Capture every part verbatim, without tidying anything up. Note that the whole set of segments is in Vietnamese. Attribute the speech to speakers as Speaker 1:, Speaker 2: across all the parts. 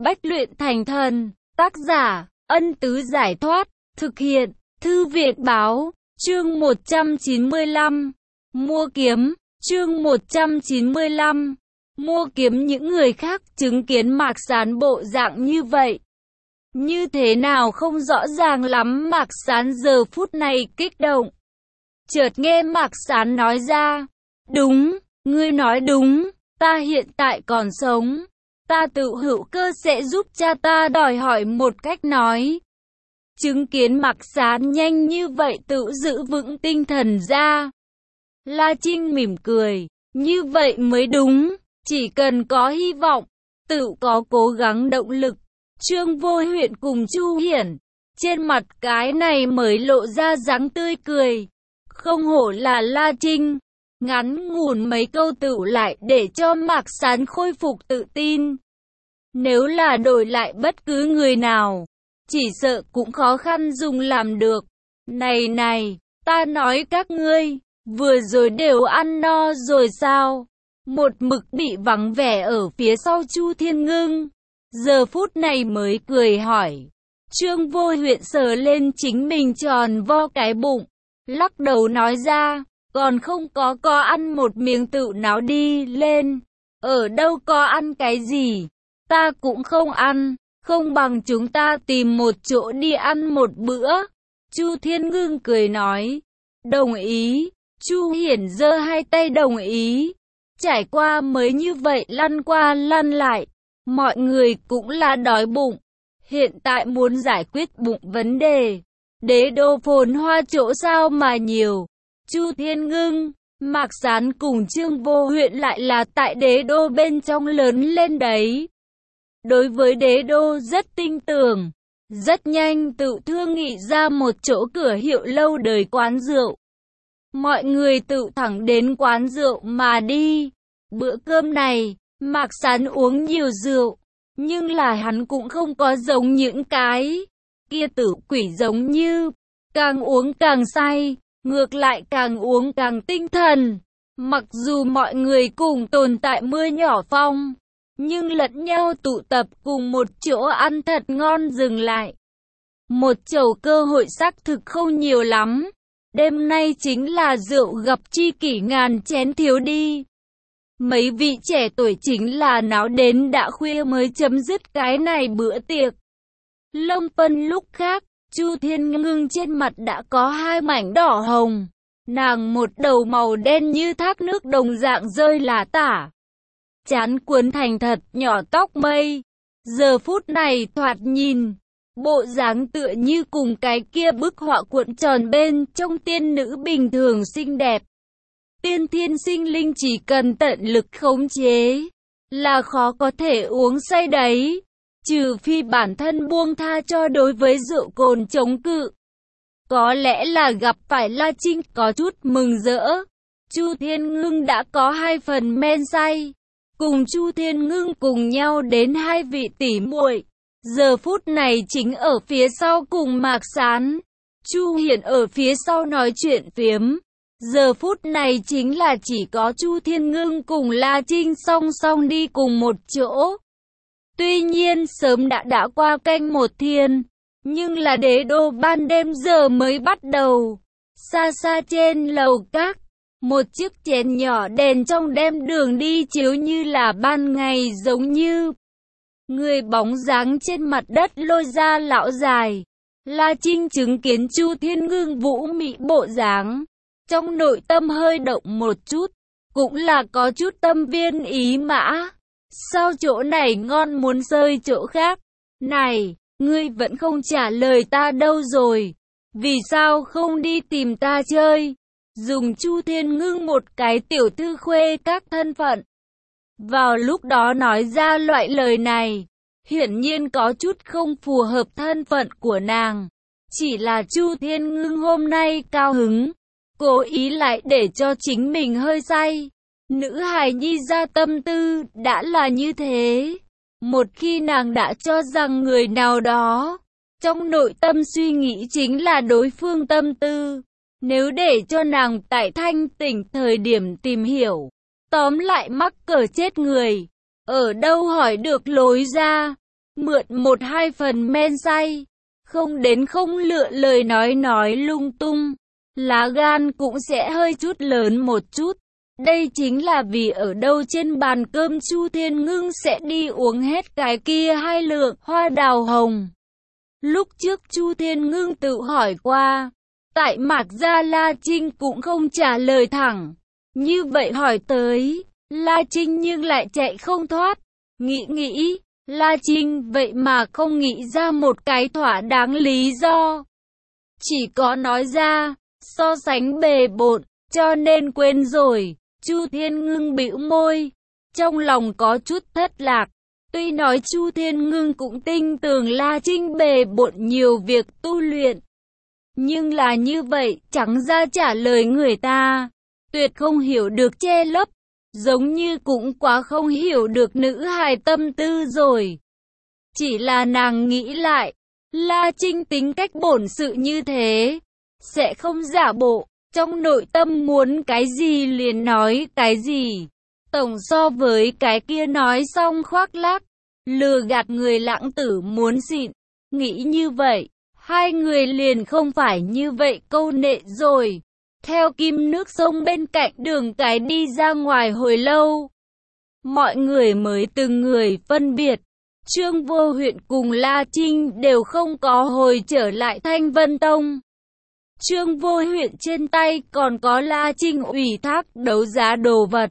Speaker 1: Bách luyện thành thần. Tác giả, Ân Tứ Giải Thoát. Thực hiện, Thư Viện Báo. Chương một trăm chín mươi lăm. Mua kiếm. Chương một trăm chín mươi lăm. Mua kiếm. Những người khác chứng kiến Mạc Sán bộ dạng như vậy, như thế nào không rõ ràng lắm. Mạc Sán giờ phút này kích động. Chợt nghe Mạc Sán nói ra, đúng, ngươi nói đúng, ta hiện tại còn sống, ta tự hữu cơ sẽ giúp cha ta đòi hỏi một cách nói. Chứng kiến Mạc Sán nhanh như vậy tự giữ vững tinh thần ra, La Trinh mỉm cười, như vậy mới đúng, chỉ cần có hy vọng, tự có cố gắng động lực. Trương Vô Huyện cùng Chu Hiển, trên mặt cái này mới lộ ra dáng tươi cười. Không hổ là La Trinh, ngắn ngủn mấy câu tự lại để cho Mạc Sán khôi phục tự tin. Nếu là đổi lại bất cứ người nào, chỉ sợ cũng khó khăn dùng làm được. Này này, ta nói các ngươi, vừa rồi đều ăn no rồi sao? Một mực bị vắng vẻ ở phía sau Chu Thiên Ngưng, giờ phút này mới cười hỏi. Trương Vô Huyện sờ lên chính mình tròn vo cái bụng, lắc đầu nói ra, còn không có có ăn một miếng tự náo đi lên. Ở đâu có ăn cái gì, ta cũng không ăn, không bằng chúng ta tìm một chỗ đi ăn một bữa. Chu Thiên Ngưng cười nói, đồng ý. Chu Hiển giơ hai tay đồng ý. Trải qua mới như vậy lăn qua lăn lại, mọi người cũng là đói bụng. Hiện tại muốn giải quyết bụng vấn đề, đế đô phồn hoa chỗ sao mà nhiều. Chu Thiên Ngưng, Mạc Sán cùng Trương Vô Huyện lại là tại đế đô bên trong lớn lên đấy. Đối với đế đô rất tin tưởng, rất nhanh tự thương nghị ra một chỗ cửa hiệu lâu đời quán rượu. Mọi người tự thẳng đến quán rượu mà đi. Bữa cơm này, Mạc Sán uống nhiều rượu, nhưng là hắn cũng không có giống những cái kia tử quỷ giống như, càng uống càng say, ngược lại càng uống càng tinh thần. Mặc dù mọi người cùng tồn tại mưa nhỏ phong, nhưng lẫn nhau tụ tập cùng một chỗ ăn thật ngon. Dừng lại một chầu cơ hội xác thực không nhiều lắm. Đêm nay chính là rượu gặp tri kỷ ngàn chén thiếu đi. Mấy vị trẻ tuổi chính là náo đến đã khuya mới chấm dứt cái này bữa tiệc. Lông Phân lúc khác, Chu Thiên Ngưng trên mặt đã có hai mảnh đỏ hồng. Nàng một đầu màu đen như thác nước đồng dạng rơi lá tả, trán cuốn thành thật nhỏ tóc mây. Giờ phút này thoạt nhìn, bộ dáng tựa như cùng cái kia bức họa cuộn tròn bên trong tiên nữ bình thường xinh đẹp. Tiên thiên sinh linh chỉ cần tận lực khống chế, là khó có thể uống say đấy. Trừ phi bản thân buông tha cho đối với rượu cồn chống cự. Có lẽ là gặp phải La Trinh có chút mừng rỡ. Chu Thiên Ngưng đã có hai phần men say. Cùng Chu Thiên Ngưng cùng nhau đến hai vị tỷ muội, giờ phút này chính ở phía sau cùng Mạc Sán. Chu Hiển ở phía sau nói chuyện phiếm. Giờ phút này chính là chỉ có Chu Thiên Ngưng cùng La Trinh song song đi cùng một chỗ. Tuy nhiên sớm đã đã qua canh một thiên, nhưng là đế đô ban đêm giờ mới bắt đầu. Xa xa trên lầu các, một chiếc chén nhỏ đèn trong đêm đường đi chiếu như là ban ngày giống như. Người bóng dáng trên mặt đất lôi ra lão dài. La Trinh chứng kiến Chu Thiên Ngưng vũ mị bộ dáng, trong nội tâm hơi động một chút, cũng là có chút tâm viên ý mã. Sao chỗ này ngon muốn rơi chỗ khác? Này, ngươi vẫn không trả lời ta đâu rồi? Vì sao không đi tìm ta chơi? Dùng Chu Thiên Ngưng một cái tiểu thư khuê các thân phận, vào lúc đó nói ra loại lời này, hiển nhiên có chút không phù hợp thân phận của nàng. Chỉ là Chu Thiên Ngưng hôm nay cao hứng, cố ý lại để cho chính mình hơi say. Nữ hài nhi ra tâm tư đã là như thế. Một khi nàng đã cho rằng người nào đó, trong nội tâm suy nghĩ chính là đối phương tâm tư. Nếu để cho nàng tại thanh tỉnh thời điểm tìm hiểu, tóm lại mắc cỡ chết người, ở đâu hỏi được lối ra. mượn một hai phần men say, không đến không lựa lời nói nói lung tung, lá gan cũng sẽ hơi chút lớn một chút. Đây chính là vì ở đâu trên bàn cơm Chu Thiên Ngưng sẽ đi uống hết cái kia hai lượng hoa đào hồng. Lúc trước Chu Thiên Ngưng tự hỏi qua, tại Mạc Gia La Trinh cũng không trả lời thẳng. Như vậy hỏi tới, La Trinh nhưng lại chạy không thoát. Nghĩ nghĩ, La Trinh vậy mà không nghĩ ra một cái thỏa đáng lý do. Chỉ có nói ra, so sánh bề bộn, cho nên quên rồi. Chu Thiên Ngưng bĩu môi, trong lòng có chút thất lạc. Tuy nói Chu Thiên Ngưng cũng tin tưởng La Trinh bề bộn nhiều việc tu luyện, nhưng là như vậy, trắng ra trả lời người ta, tuyệt không hiểu được che lấp, giống như cũng quá không hiểu được nữ hài tâm tư rồi. Chỉ là nàng nghĩ lại, La Trinh tính cách bổn sự như thế, sẽ không giả bộ, trong nội tâm muốn cái gì liền nói cái gì. Tổng so với cái kia nói xong khoác lác, lừa gạt người lãng tử muốn xịn. Nghĩ như vậy, hai người liền không phải như vậy câu nệ rồi. Theo kim nước sông bên cạnh đường cái đi ra ngoài hồi lâu, mọi người mới từng người phân biệt. Trương Vô Huyện cùng La Trinh đều không có hồi trở lại Thanh Vân Tông. Trương Vô Huyện trên tay còn có La Trinh ủy thác đấu giá đồ vật.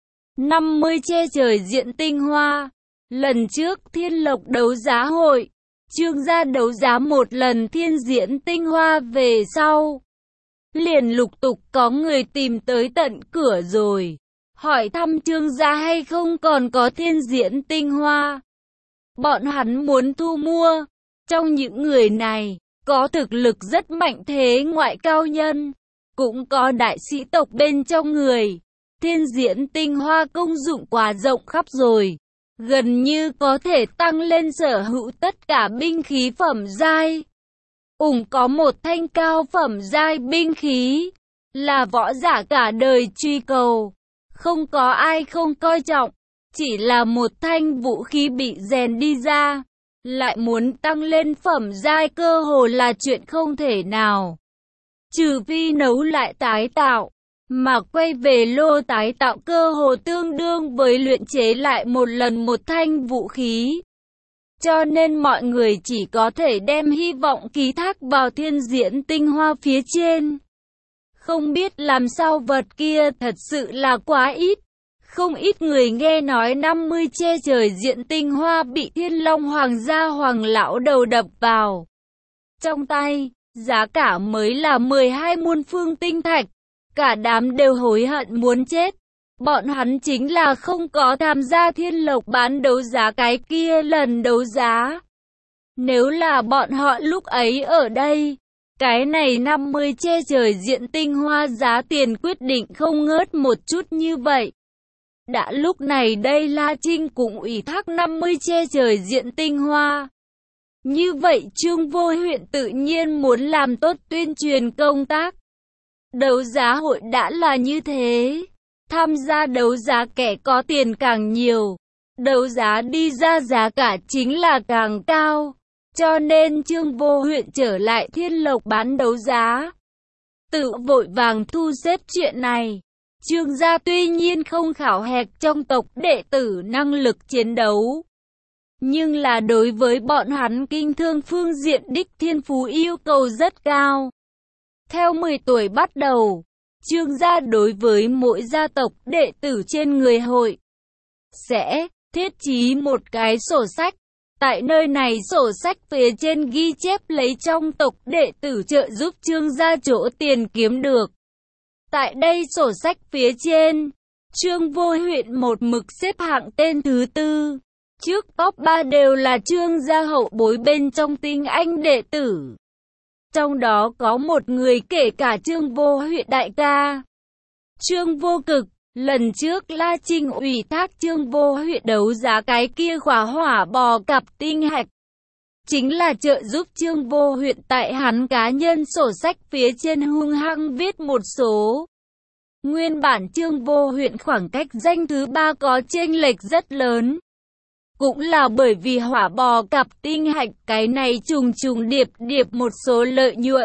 Speaker 1: năm mươi che trời diện tinh hoa. Lần trước Thiên Lộc đấu giá hội, Trương gia đấu giá một lần thiên diễn tinh hoa về sau, liền lục tục có người tìm tới tận cửa rồi, hỏi thăm Trương gia hay không còn có thiên diễn tinh hoa. Bọn hắn muốn thu mua. Trong những người này, có thực lực rất mạnh thế ngoại cao nhân, cũng có đại sĩ tộc bên trong người. Thiên diễn tinh hoa công dụng quá rộng khắp rồi, gần như có thể tăng lên sở hữu tất cả binh khí phẩm giai. Ủng có một thanh cao phẩm giai binh khí, là võ giả cả đời truy cầu, không có ai không coi trọng. Chỉ là một thanh vũ khí bị rèn đi ra, lại muốn tăng lên phẩm giai cơ hồ là chuyện không thể nào. Trừ phi nấu lại tái tạo, mà quay về lô tái tạo cơ hồ tương đương với luyện chế lại một lần một thanh vũ khí. Cho nên mọi người chỉ có thể đem hy vọng ký thác vào thiên diễn tinh hoa phía trên. Không biết làm sao vật kia thật sự là quá ít. Không ít người nghe nói năm mươi che trời diện tinh hoa bị Thiên Long Hoàng gia Hoàng lão đầu đập vào trong tay, giá cả mới là mười hai muôn phương tinh thạch. Cả đám đều hối hận muốn chết. Bọn hắn chính là không có tham gia Thiên Lộc bán đấu giá cái kia lần đấu giá. Nếu là bọn họ lúc ấy ở đây, cái này năm mươi che trời diện tinh hoa giá tiền quyết định không ngớt một chút như vậy. Đã lúc này đây La Trinh cũng ủy thác năm mươi che trời diện tinh hoa. Như vậy Trương Vô Huyện tự nhiên muốn làm tốt tuyên truyền công tác. Đấu giá hội đã là như thế, tham gia đấu giá kẻ có tiền càng nhiều, đấu giá đi ra giá cả chính là càng cao. Cho nên Trương Vô Huyện trở lại Thiên Lộc bán đấu giá, tự vội vàng thu xếp chuyện này. Trương gia tuy nhiên không khảo hạch trong tộc đệ tử năng lực chiến đấu, nhưng là đối với bọn hắn kinh thương phương diện đích thiên phú yêu cầu rất cao. Theo mười tuổi bắt đầu, Trương gia đối với mỗi gia tộc đệ tử trên người hội sẽ thiết trí một cái sổ sách. Tại nơi này sổ sách phía trên ghi chép lấy trong tộc đệ tử trợ giúp Trương gia chỗ tiền kiếm được. Tại đây sổ sách phía trên, Trương Vô Huyện một mực xếp hạng tên thứ tư. Trước top ba đều là Trương gia hậu bối bên trong tinh anh đệ tử. Trong đó có một người kể cả Trương Vô Huyện đại ca, Trương Vô Cực. Lần trước La Trinh ủy thác Trương Vô Huyện đấu giá cái kia khỏa hỏa bò cặp tinh hạch, chính là trợ giúp Trương Vô Huyện tại hắn cá nhân sổ sách phía trên hung hăng viết một số. Nguyên bản Trương Vô Huyện khoảng cách danh thứ ba có chênh lệch rất lớn, Cũng là bởi vì hỏa bò cặp tinh hạch cái này trùng trùng điệp điệp một số lợi nhuận.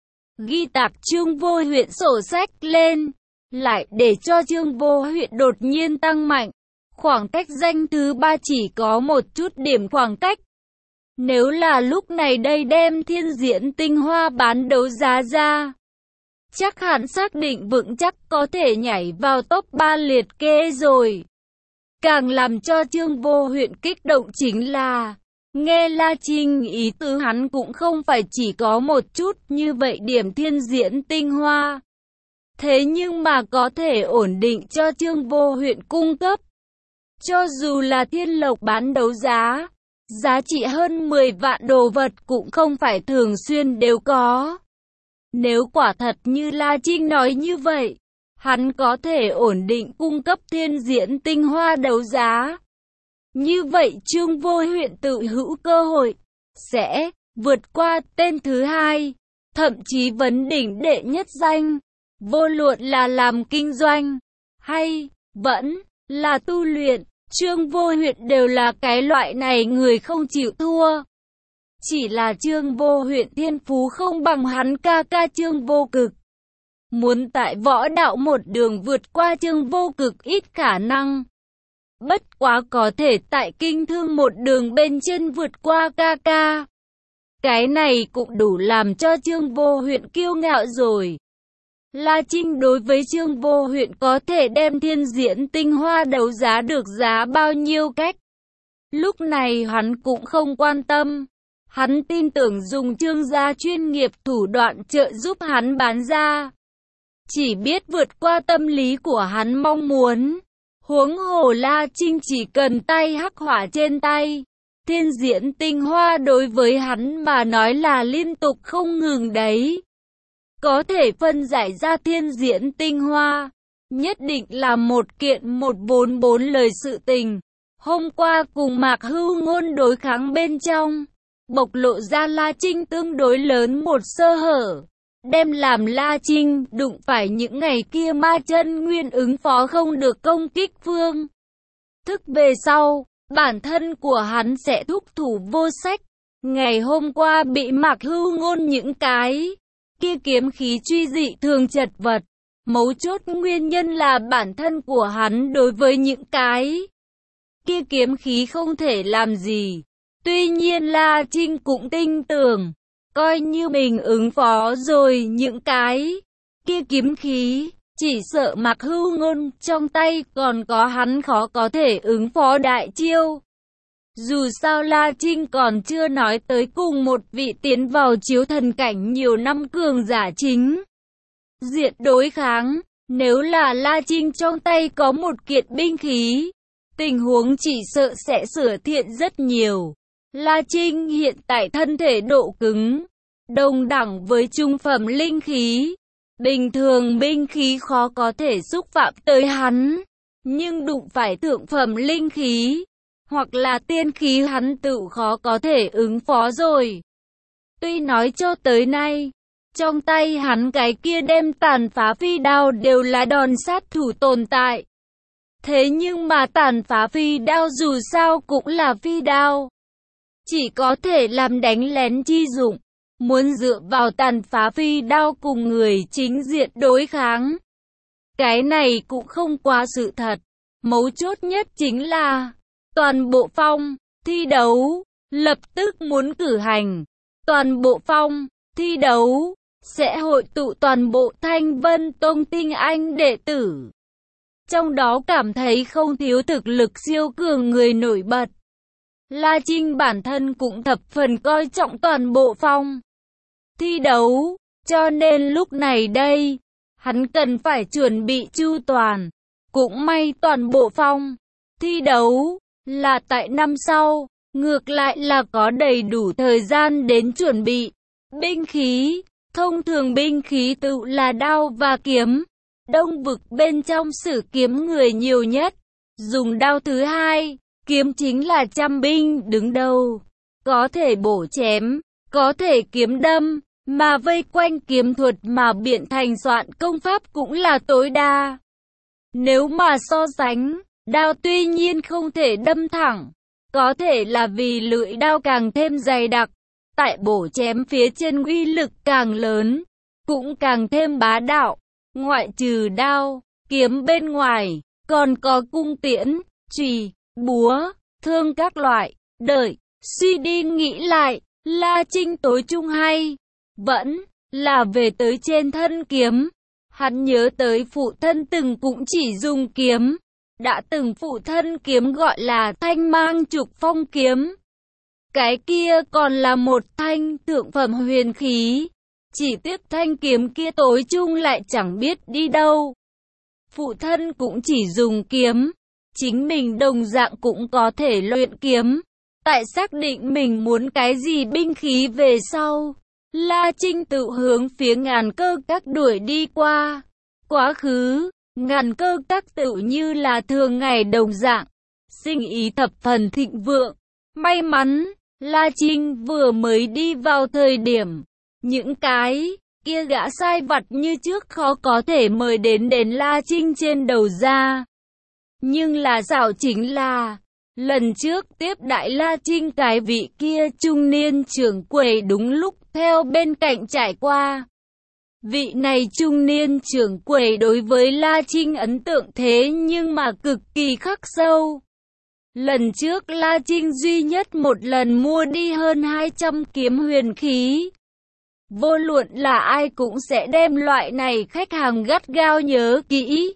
Speaker 1: Ghi tạc Trương Vô Huyện sổ sách lên, lại để cho Trương Vô Huyện đột nhiên tăng mạnh. Khoảng cách danh thứ ba chỉ có một chút điểm khoảng cách. Nếu là lúc này đây đem thiên diễn tinh hoa bán đấu giá ra, chắc hẳn xác định vững chắc có thể nhảy vào top ba liệt kê rồi. Càng làm cho Trương Vô Huyện kích động chính là, nghe La Trinh ý tứ hắn cũng không phải chỉ có một chút như vậy điểm thiên diễn tinh hoa. Thế nhưng mà có thể ổn định cho Trương Vô Huyện cung cấp. Cho dù là thiên lộc bán đấu giá, giá trị hơn mười vạn đồ vật cũng không phải thường xuyên đều có. Nếu quả thật như La Trinh nói như vậy, hắn có thể ổn định cung cấp thiên diễn tinh hoa đấu giá. Như vậy Trương Vô Huyện tự hữu cơ hội, sẽ vượt qua tên thứ hai, thậm chí vấn đỉnh đệ nhất danh. Vô luận là làm kinh doanh, hay vẫn là tu luyện, Trương Vô Huyện đều là cái loại này người không chịu thua. Chỉ là Trương Vô Huyện thiên phú không bằng hắn ca ca Trương Vô Cực. Muốn tại võ đạo một đường vượt qua Trương Vô Cực ít khả năng. Bất quá có thể tại kinh thương một đường bên trên vượt qua ca ca. Cái này cũng đủ làm cho Trương Vô Huyện kiêu ngạo rồi. La Trinh đối với Trương Vô Huyện có thể đem thiên diễn tinh hoa đấu giá được giá bao nhiêu cách. Lúc này hắn cũng không quan tâm. Hắn tin tưởng dùng Trương gia chuyên nghiệp thủ đoạn trợ giúp hắn bán ra. Chỉ biết vượt qua tâm lý của hắn mong muốn. Huống hồ La Trinh chỉ cần tay hắc hỏa trên tay. Thiên diễn tinh hoa đối với hắn mà nói là liên tục không ngừng đấy. Có thể phân giải ra thiên diễn tinh hoa, nhất định là một kiện một bốn bốn lời sự tình. Hôm qua cùng Mạc Hưu Ngôn đối kháng bên trong, bộc lộ ra La Trinh tương đối lớn một sơ hở, đem làm La Trinh đụng phải những ngày kia ma chân nguyên ứng phó không được công kích phương. Thức về sau, bản thân của hắn sẽ thúc thủ vô sách. Ngày hôm qua bị Mạc Hưu Ngôn những cái kia kiếm khí truy dị thường chật vật. Mấu chốt nguyên nhân là bản thân của hắn đối với những cái kia kiếm khí không thể làm gì. Tuy nhiên La Trinh cũng tin tưởng, coi như mình ứng phó rồi những cái kia kiếm khí, chỉ sợ Mạc Hưu Ngôn trong tay còn có hắn khó có thể ứng phó đại chiêu. Dù sao La Trinh còn chưa nói tới cùng một vị tiến vào chiếu thần cảnh nhiều năm cường giả chính diện đối kháng. Nếu là La Trinh trong tay có một kiện binh khí, tình huống chỉ sợ sẽ sửa thiện rất nhiều. La Trinh hiện tại thân thể độ cứng đồng đẳng với trung phẩm linh khí. Bình thường binh khí khó có thể xúc phạm tới hắn, nhưng đụng phải thượng phẩm linh khí hoặc là tiên khí hắn tự khó có thể ứng phó rồi. Tuy nói cho tới nay, trong tay hắn cái kia đem tàn phá phi đao đều là đòn sát thủ tồn tại. Thế nhưng mà tàn phá phi đao dù sao cũng là phi đao, chỉ có thể làm đánh lén chi dụng. Muốn dựa vào tàn phá phi đao cùng người chính diện đối kháng, cái này cũng không quá sự thật. Mấu chốt nhất chính là toàn bộ phong thi đấu lập tức muốn cử hành. Toàn bộ phong thi đấu sẽ hội tụ toàn bộ Thanh Vân Tông tinh anh đệ tử, trong đó cảm thấy không thiếu thực lực siêu cường người nổi bật. La Trinh bản thân cũng thập phần coi trọng toàn bộ phong thi đấu, cho nên lúc này đây, hắn cần phải chuẩn bị chu toàn. Cũng may toàn bộ phong thi đấu là tại năm sau, ngược lại là có đầy đủ thời gian đến chuẩn bị. Binh khí, thông thường binh khí tự là đao và kiếm. Đông vực bên trong sử kiếm người nhiều nhất, dùng đao thứ hai, kiếm chính là trăm binh đứng đầu. Có thể bổ chém, có thể kiếm đâm, mà vây quanh kiếm thuật mà biện thành soạn công pháp cũng là tối đa. Nếu mà so sánh, đao tuy nhiên không thể đâm thẳng, Có thể là vì lưỡi đao càng thêm dày đặc, tại bổ chém phía trên uy lực càng lớn, cũng càng thêm bá đạo. Ngoại trừ đao, kiếm bên ngoài, còn có cung tiễn, chùy, búa, thương các loại. Đợi, suy đi nghĩ lại, La Trinh tối trung hay vẫn là về tới trên thân kiếm. Hắn nhớ tới phụ thân từng cũng chỉ dùng kiếm. Đã từng phụ thân kiếm gọi là thanh mang trục phong kiếm. Cái kia còn là một thanh thượng phẩm huyền khí. Chỉ tiếc thanh kiếm kia tối trung lại chẳng biết đi đâu. Phụ thân cũng chỉ dùng kiếm. Chính mình đồng dạng cũng có thể luyện kiếm. Tại xác định mình muốn cái gì binh khí về sau, La Trinh tự hướng phía ngàn cơ các đuổi đi qua. Quá khứ, ngàn cơ các tự như là thường ngày đồng dạng, sinh ý thập phần thịnh vượng. May mắn, La Trinh vừa mới đi vào thời điểm, những cái kia gã sai vặt như trước khó có thể mời đến đến La Trinh trên đầu ra. Nhưng là xảo chính là, lần trước tiếp đại La Trinh cái vị kia trung niên trưởng quầy đúng lúc theo bên cạnh trải qua. Vị này trung niên trưởng quầy đối với La Trinh ấn tượng thế nhưng mà cực kỳ khắc sâu. Lần trước La Trinh duy nhất một lần mua đi hơn hai trăm kiếm huyền khí. Vô luận là ai cũng sẽ đem loại này khách hàng gắt gao nhớ kỹ.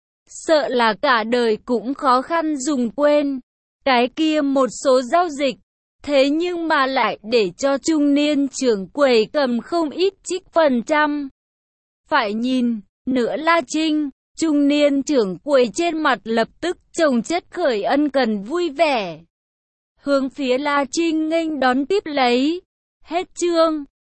Speaker 1: Sợ là cả đời cũng khó khăn dùng quên. Cái kia một số giao dịch. Thế nhưng mà lại để cho trung niên trưởng quầy cầm không ít trích phần trăm. Phải nhìn, nữa La Trinh, trung niên trưởng quầy trên mặt lập tức chồng chất khởi ân cần vui vẻ. Hướng phía La Trinh nghênh đón tiếp lấy. Hết chương.